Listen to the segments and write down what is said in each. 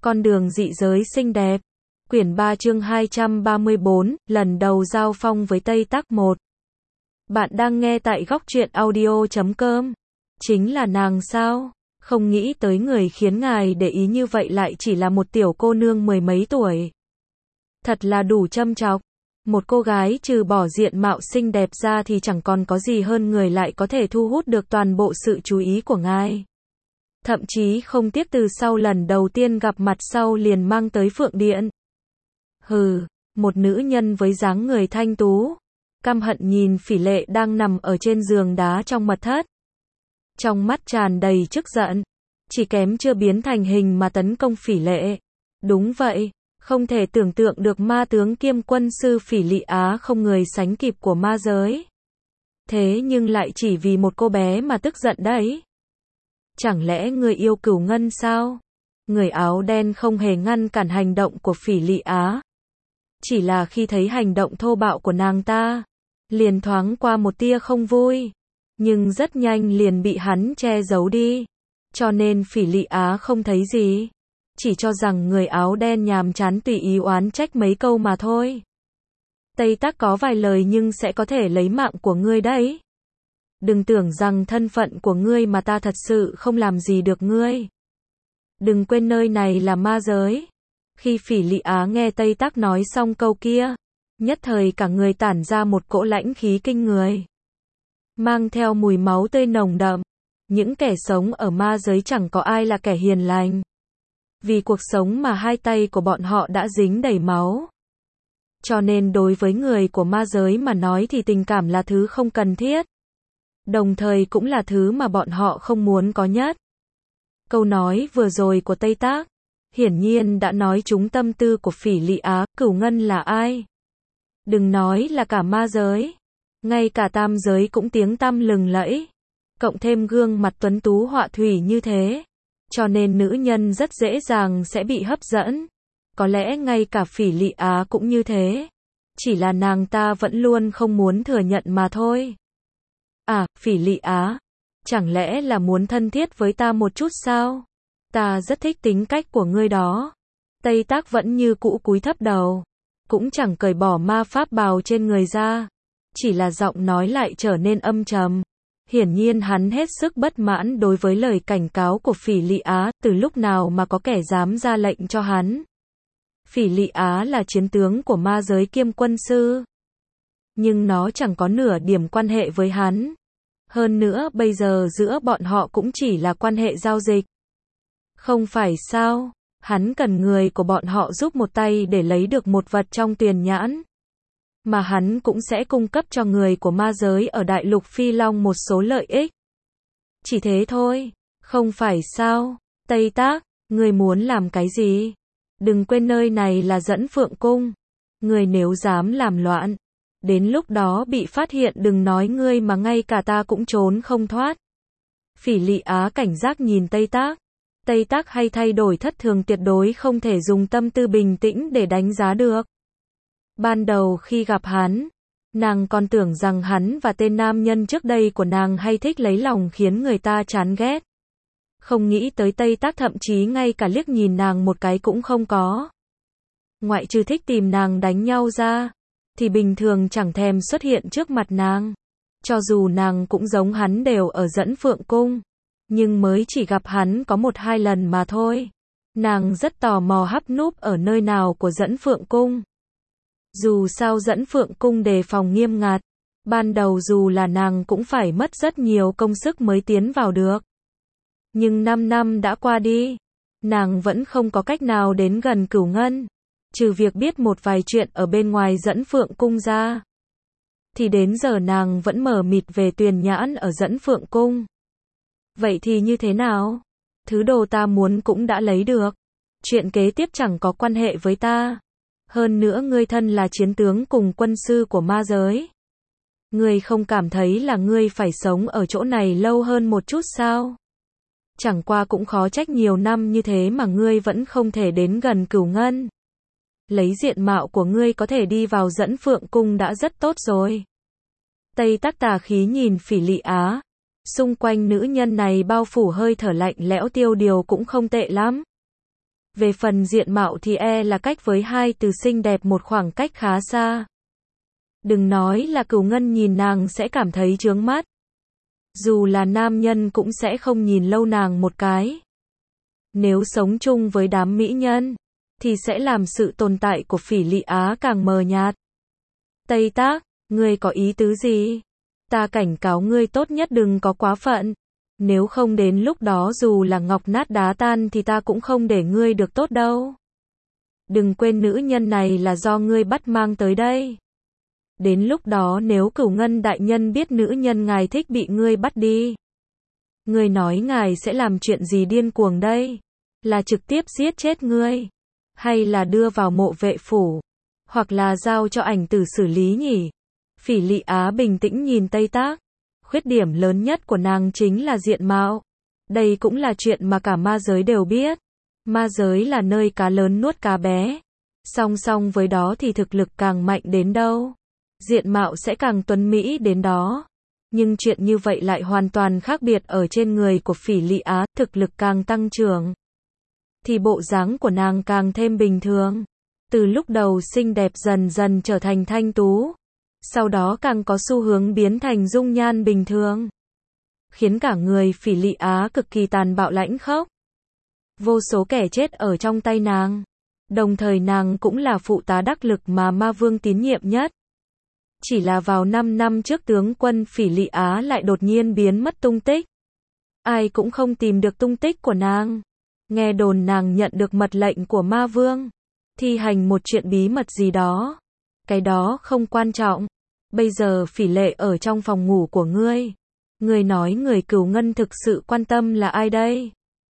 Con đường dị giới xinh đẹp. Quyển 3 chương 234, lần đầu giao phong với Tây Tắc 1. Bạn đang nghe tại góc truyện audio.com. Chính là nàng sao? Không nghĩ tới người khiến ngài để ý như vậy lại chỉ là một tiểu cô nương mười mấy tuổi. Thật là đủ châm chọc. Một cô gái trừ bỏ diện mạo xinh đẹp ra thì chẳng còn có gì hơn người lại có thể thu hút được toàn bộ sự chú ý của ngài. Thậm chí không tiếc từ sau lần đầu tiên gặp mặt sau liền mang tới Phượng Điện. Hừ, một nữ nhân với dáng người thanh tú, căm hận nhìn Phỉ Lệ đang nằm ở trên giường đá trong mật thất. Trong mắt tràn đầy tức giận, chỉ kém chưa biến thành hình mà tấn công Phỉ Lệ. Đúng vậy, không thể tưởng tượng được ma tướng kiêm quân sư Phỉ Lị Á không người sánh kịp của ma giới. Thế nhưng lại chỉ vì một cô bé mà tức giận đấy. Chẳng lẽ người yêu Cửu Ngân sao? Người áo đen không hề ngăn cản hành động của Phỉ Lị Á. Chỉ là khi thấy hành động thô bạo của nàng ta, liền thoáng qua một tia không vui, nhưng rất nhanh liền bị hắn che giấu đi. Cho nên Phỉ Lị Á không thấy gì, chỉ cho rằng người áo đen nhàm chán tùy ý oán trách mấy câu mà thôi. Tây Tắc có vài lời nhưng sẽ có thể lấy mạng của ngươi đấy. Đừng tưởng rằng thân phận của ngươi mà ta thật sự không làm gì được ngươi. Đừng quên nơi này là ma giới. Khi Phỉ Lị Á nghe Tây Tắc nói xong câu kia, nhất thời cả người tản ra một cỗ lãnh khí kinh người, mang theo mùi máu tươi nồng đậm. Những kẻ sống ở ma giới chẳng có ai là kẻ hiền lành. Vì cuộc sống mà hai tay của bọn họ đã dính đầy máu. Cho nên đối với người của ma giới mà nói thì tình cảm là thứ không cần thiết. Đồng thời cũng là thứ mà bọn họ không muốn có nhất. Câu nói vừa rồi của Tây Tắc hiển nhiên đã nói trúng tâm tư của Phỉ Lị Á. Cửu Ngân là ai? Đừng nói là cả ma giới, ngay cả tam giới cũng tiếng tăm lừng lẫy. Cộng thêm gương mặt tuấn tú họa thủy như thế, cho nên nữ nhân rất dễ dàng sẽ bị hấp dẫn. Có lẽ ngay cả Phỉ Lị Á cũng như thế, chỉ là nàng ta vẫn luôn không muốn thừa nhận mà thôi. À, Phỉ Lị Á, chẳng lẽ là muốn thân thiết với ta một chút sao? Ta rất thích tính cách của ngươi đó. Tây Tắc vẫn như cũ cúi thấp đầu, cũng chẳng cởi bỏ ma pháp bào trên người ra, chỉ là giọng nói lại trở nên âm trầm. Hiển nhiên hắn hết sức bất mãn đối với lời cảnh cáo của Phỉ Lị Á. Từ lúc nào mà có kẻ dám ra lệnh cho hắn? Phỉ Lị Á là chiến tướng của ma giới kiêm quân sư, nhưng nó chẳng có nửa điểm quan hệ với hắn. Hơn nữa bây giờ giữa bọn họ cũng chỉ là quan hệ giao dịch. Không phải sao? Hắn cần người của bọn họ giúp một tay để lấy được một vật trong Tuyền Nhãn, mà hắn cũng sẽ cung cấp cho người của ma giới ở Đại Lục Phi Long một số lợi ích. Chỉ thế thôi, không phải sao? Tây Tắc, người muốn làm cái gì? Đừng quên nơi này là Dẫn Phượng Cung. Người nếu dám làm loạn, đến lúc đó bị phát hiện đừng nói ngươi mà ngay cả ta cũng trốn không thoát. Phỉ Lị Á cảnh giác nhìn Tây Tắc. Tây Tắc hay thay đổi thất thường tuyệt đối không thể dùng tâm tư bình tĩnh để đánh giá được. Ban đầu khi gặp hắn, nàng còn tưởng rằng hắn và tên nam nhân trước đây của nàng hay thích lấy lòng khiến người ta chán ghét. Không nghĩ tới Tây Tắc thậm chí ngay cả liếc nhìn nàng một cái cũng không có. Ngoại trừ thích tìm nàng đánh nhau ra, thì bình thường chẳng thèm xuất hiện trước mặt nàng. Cho dù nàng cũng giống hắn đều ở Dẫn Phượng Cung, nhưng mới chỉ gặp hắn có 1-2 lần mà thôi. Nàng rất tò mò hắp núp ở nơi nào của Dẫn Phượng Cung. Dù sao Dẫn Phượng Cung đề phòng nghiêm ngặt, ban đầu dù là nàng cũng phải mất rất nhiều công sức mới tiến vào được. Nhưng 5 năm đã qua đi, nàng vẫn không có cách nào đến gần Cửu Ngân, trừ việc biết một vài chuyện ở bên ngoài Dẫn Phượng Cung ra. Thì đến giờ nàng vẫn mờ mịt về Tuyền Nhãn ở Dẫn Phượng Cung. Vậy thì như thế nào? Thứ đồ ta muốn cũng đã lấy được. Chuyện kế tiếp chẳng có quan hệ với ta. Hơn nữa ngươi thân là chiến tướng cùng quân sư của ma giới. Ngươi không cảm thấy là ngươi phải sống ở chỗ này lâu hơn một chút sao? Chẳng qua cũng khó trách nhiều năm như thế mà ngươi vẫn không thể đến gần Cửu Ngân. Lấy diện mạo của ngươi có thể đi vào Dẫn Phượng Cung đã rất tốt rồi. Tây Tắc tà khí nhìn Phỉ Lị Á. Xung quanh nữ nhân này bao phủ hơi thở lạnh lẽo tiêu điều cũng không tệ lắm. Về phần diện mạo thì là cách với hai từ xinh đẹp một khoảng cách khá xa. Đừng nói là Cửu Ngân nhìn nàng sẽ cảm thấy chướng mắt. Dù là nam nhân cũng sẽ không nhìn lâu nàng một cái. Nếu sống chung với đám mỹ nhân, thì sẽ làm sự tồn tại của Phỉ Lị Á càng mờ nhạt. Tây Tác, ngươi có ý tứ gì? Ta cảnh cáo ngươi tốt nhất đừng có quá phận. Nếu không đến lúc đó dù là ngọc nát đá tan thì ta cũng không để ngươi được tốt đâu. Đừng quên nữ nhân này là do ngươi bắt mang tới đây. Đến lúc đó nếu Cửu Ngân đại nhân biết nữ nhân ngài thích bị ngươi bắt đi, ngươi nói ngài sẽ làm chuyện gì điên cuồng đây? Là trực tiếp giết chết ngươi? Hay là đưa vào mộ vệ phủ? Hoặc là giao cho ảnh tử xử lý nhỉ? Phỉ Lị Á bình tĩnh nhìn Tây Tác. Khuyết điểm lớn nhất của nàng chính là diện mạo. Đây cũng là chuyện mà cả ma giới đều biết. Ma giới là nơi cá lớn nuốt cá bé. Song song với đó thì thực lực càng mạnh đến đâu, diện mạo sẽ càng tuấn mỹ đến đó. Nhưng chuyện như vậy lại hoàn toàn khác biệt ở trên người của Phỉ Lị Á, thực lực càng tăng trưởng, thì bộ dáng của nàng càng thêm bình thường. Từ lúc đầu xinh đẹp dần dần trở thành thanh tú, sau đó càng có xu hướng biến thành dung nhan bình thường, khiến cả người Phỉ Lị Á cực kỳ tàn bạo lãnh khốc. Vô số kẻ chết ở trong tay nàng. Đồng thời nàng cũng là phụ tá đắc lực mà ma vương tín nhiệm nhất. Chỉ là vào 5 năm trước tướng quân Phỉ Lị Á lại đột nhiên biến mất tung tích. Ai cũng không tìm được tung tích của nàng. Nghe đồn nàng nhận được mật lệnh của ma vương, thi hành một chuyện bí mật gì đó. Cái đó không quan trọng. Bây giờ Phỉ Lệ ở trong phòng ngủ của ngươi. Ngươi nói người Cửu Ngân thực sự quan tâm là ai đây?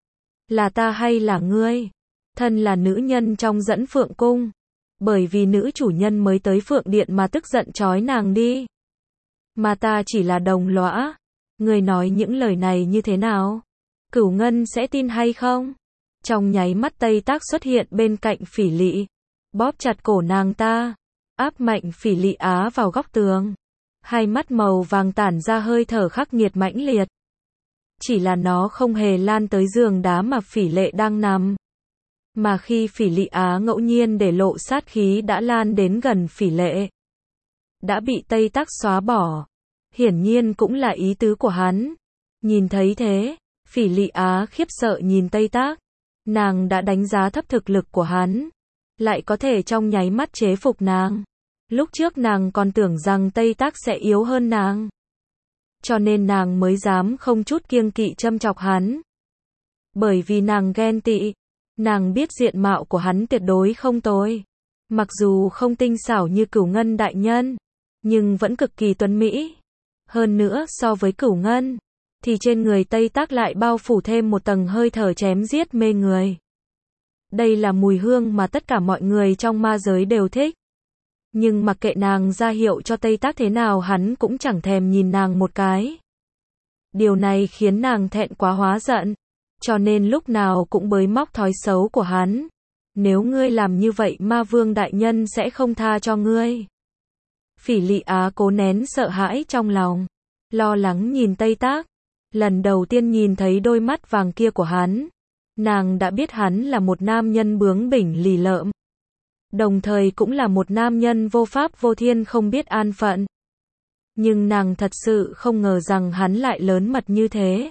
Là ta hay là ngươi? Thân là nữ nhân trong Dẫn Phượng Cung. Bởi vì nữ chủ nhân mới tới Phượng Điện mà tức giận trói nàng đi. Mà ta chỉ là đồng lõa. Ngươi nói những lời này như thế nào? Cửu Ngân sẽ tin hay không? Trong nháy mắt Tây Tác xuất hiện bên cạnh Phỉ Lị, bóp chặt cổ nàng ta, áp mạnh Phỉ Lị Á vào góc tường. Hai mắt màu vàng tản ra hơi thở khắc nghiệt mãnh liệt. Chỉ là nó không hề lan tới giường đá mà Phỉ Lệ đang nằm. Mà khi Phỉ Lị Á ngẫu nhiên để lộ sát khí đã lan đến gần Phỉ Lệ. Đã bị Tây Tác xóa bỏ. Hiển nhiên cũng là ý tứ của hắn. Nhìn thấy thế, Phỉ Lị Á khiếp sợ nhìn Tây Tác. Nàng đã đánh giá thấp thực lực của hắn. Lại có thể trong nháy mắt chế phục nàng. Lúc trước nàng còn tưởng rằng Tây Tác sẽ yếu hơn nàng. Cho nên nàng mới dám không chút kiêng kỵ châm chọc hắn. Bởi vì nàng ghen tị. Nàng biết diện mạo của hắn tuyệt đối không tồi. Mặc dù không tinh xảo như Cửu Ngân đại nhân, nhưng vẫn cực kỳ tuấn mỹ. Hơn nữa so với Cửu Ngân, thì trên người Tây Tác lại bao phủ thêm một tầng hơi thở chém giết mê người. Đây là mùi hương mà tất cả mọi người trong ma giới đều thích. Nhưng mặc kệ nàng ra hiệu cho Tây Tác thế nào hắn cũng chẳng thèm nhìn nàng một cái. Điều này khiến nàng thẹn quá hóa giận. Cho nên lúc nào cũng bới móc thói xấu của hắn. Nếu ngươi làm như vậy ma vương đại nhân sẽ không tha cho ngươi. Phỉ Lị Á cố nén sợ hãi trong lòng. Lo lắng nhìn Tây Tác. Lần đầu tiên nhìn thấy đôi mắt vàng kia của hắn. Nàng đã biết hắn là một nam nhân bướng bỉnh lì lợm. Đồng thời cũng là một nam nhân vô pháp vô thiên không biết an phận. Nhưng nàng thật sự không ngờ rằng hắn lại lớn mật như thế.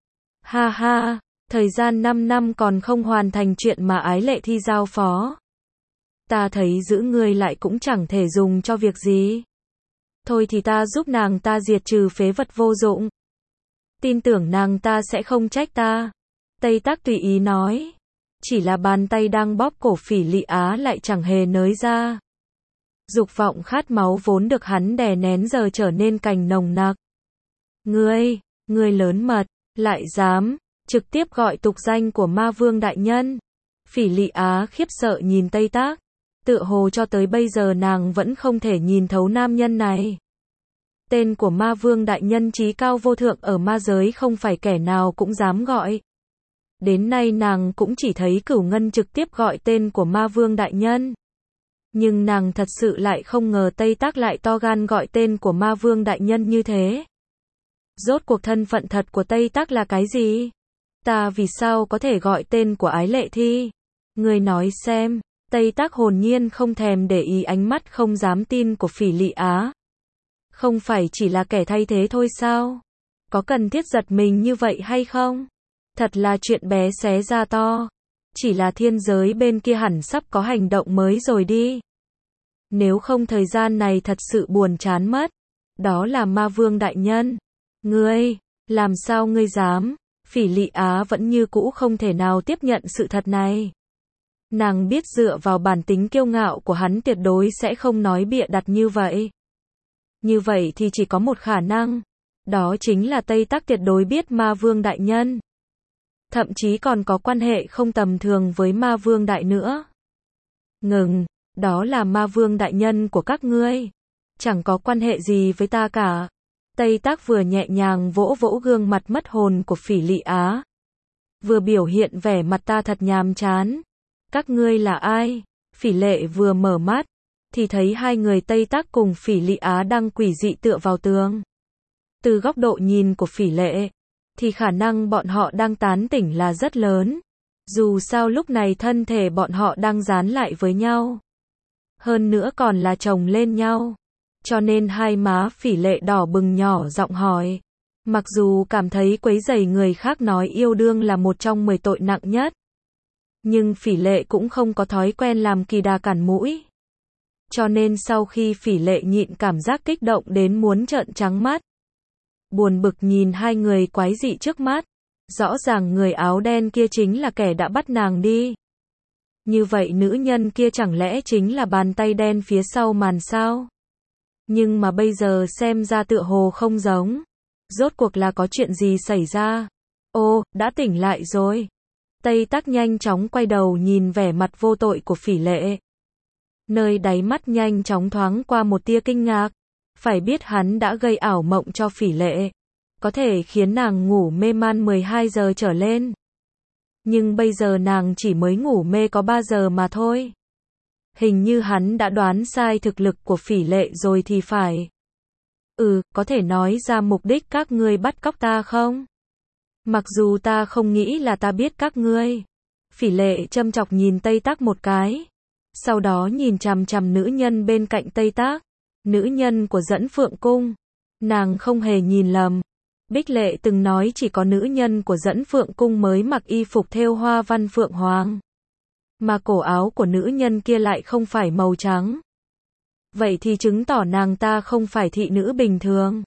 Ha ha, thời gian 5 năm còn không hoàn thành chuyện mà Ái Lệ Thi giao phó. Ta thấy giữ ngươi lại cũng chẳng thể dùng cho việc gì. Thôi thì ta giúp nàng ta diệt trừ phế vật vô dụng. Tin tưởng nàng ta sẽ không trách ta. Tây Tác tùy ý nói. Chỉ là bàn tay đang bóp cổ Phỉ Lị Á lại chẳng hề nới ra. Dục vọng khát máu vốn được hắn đè nén giờ trở nên càng nồng nặc. Ngươi lớn mật, lại dám trực tiếp gọi tục danh của ma vương đại nhân. Phỉ Lị Á khiếp sợ nhìn Tây Tác. Tựa hồ cho tới bây giờ nàng vẫn không thể nhìn thấu nam nhân này. Tên của ma vương đại nhân chí cao vô thượng ở ma giới không phải kẻ nào cũng dám gọi. Đến nay nàng cũng chỉ thấy Cửu Ngân trực tiếp gọi tên của ma vương đại nhân. Nhưng nàng thật sự lại không ngờ Tây Tác lại to gan gọi tên của ma vương đại nhân như thế. Rốt cuộc thân phận thật của Tây Tác là cái gì? Ta vì sao có thể gọi tên của Ái Lệ Thi? Ngươi nói xem, Tây Tác hồn nhiên không thèm để ý ánh mắt không dám tin của Phỉ Lị Á. Không phải chỉ là kẻ thay thế thôi sao? Có cần thiết giật mình như vậy hay không? Thật là chuyện bé xé ra to. Chỉ là thiên giới bên kia hẳn sắp có hành động mới rồi đi. Nếu không thời gian này thật sự buồn chán mất. Đó là Ma Vương đại nhân. Ngươi, làm sao ngươi dám? Phỉ Lị Á vẫn như cũ không thể nào tiếp nhận sự thật này. Nàng biết dựa vào bản tính kiêu ngạo của hắn tuyệt đối sẽ không nói bịa đặt như vậy. Như vậy thì chỉ có một khả năng. Đó chính là Tây Tác tuyệt đối biết Ma Vương đại nhân. Thậm chí còn có quan hệ không tầm thường với Ma Vương đại nữa. Ngừng, đó là Ma Vương đại nhân của các ngươi. Chẳng có quan hệ gì với ta cả. Tây Tác vừa nhẹ nhàng vỗ vỗ gương mặt mất hồn của Phỉ Lị Á. Vừa biểu hiện vẻ mặt ta thật nhàm chán. Các ngươi là ai? Phỉ Lệ vừa mở mắt, thì thấy hai người Tây Tác cùng Phỉ Lị Á đang quỷ dị tựa vào tường. Từ góc độ nhìn của Phỉ Lệ, thì khả năng bọn họ đang tán tỉnh là rất lớn. Dù sao lúc này thân thể bọn họ đang dán lại với nhau. Hơn nữa còn là chồng lên nhau. Cho nên hai má Phỉ Lệ đỏ bừng nhỏ giọng hỏi. Mặc dù cảm thấy quấy rầy người khác nói yêu đương là một trong 10 tội nặng nhất. Nhưng Phỉ Lệ cũng không có thói quen làm kỳ đà cản mũi. Cho nên sau khi Phỉ Lệ nhịn cảm giác kích động đến muốn trợn trắng mắt. Buồn bực nhìn hai người quái dị trước mắt. Rõ ràng người áo đen kia chính là kẻ đã bắt nàng đi. Như vậy nữ nhân kia chẳng lẽ chính là bàn tay đen phía sau màn sao? Nhưng mà bây giờ xem ra tựa hồ không giống. Rốt cuộc là có chuyện gì xảy ra? Ô, đã tỉnh lại rồi. Tây Tác nhanh chóng quay đầu nhìn vẻ mặt vô tội của Phỉ Lệ. Nơi đáy mắt nhanh chóng thoáng qua một tia kinh ngạc. Phải biết hắn đã gây ảo mộng cho Phỉ Lệ. Có thể khiến nàng ngủ mê man 12 giờ trở lên. Nhưng bây giờ nàng chỉ mới ngủ mê có 3 giờ mà thôi. Hình như hắn đã đoán sai thực lực của Phỉ Lệ rồi thì phải. Có thể nói ra mục đích các ngươi bắt cóc ta không? Mặc dù ta không nghĩ là ta biết các ngươi. Phỉ Lệ châm chọc nhìn Tây Tác một cái. Sau đó nhìn chằm chằm nữ nhân bên cạnh Tây Tác. Nữ nhân của Dẫn Phượng Cung. Nàng không hề nhìn lầm. Bích Lệ từng nói chỉ có nữ nhân của Dẫn Phượng Cung mới mặc y phục thêu hoa văn phượng hoàng. Mà cổ áo của nữ nhân kia lại không phải màu trắng. Vậy thì chứng tỏ nàng ta không phải thị nữ bình thường.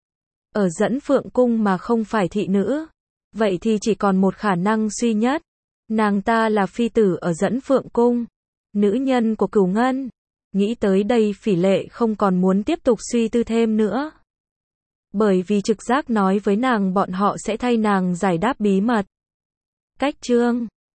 Ở Dẫn Phượng Cung mà không phải thị nữ. Vậy thì chỉ còn một khả năng duy nhất. Nàng ta là phi tử ở Dẫn Phượng Cung. Nữ nhân của Cửu Ngân. Nghĩ tới đây Phỉ Lệ không còn muốn tiếp tục suy tư thêm nữa. Bởi vì trực giác nói với nàng bọn họ sẽ thay nàng giải đáp bí mật. Cách chương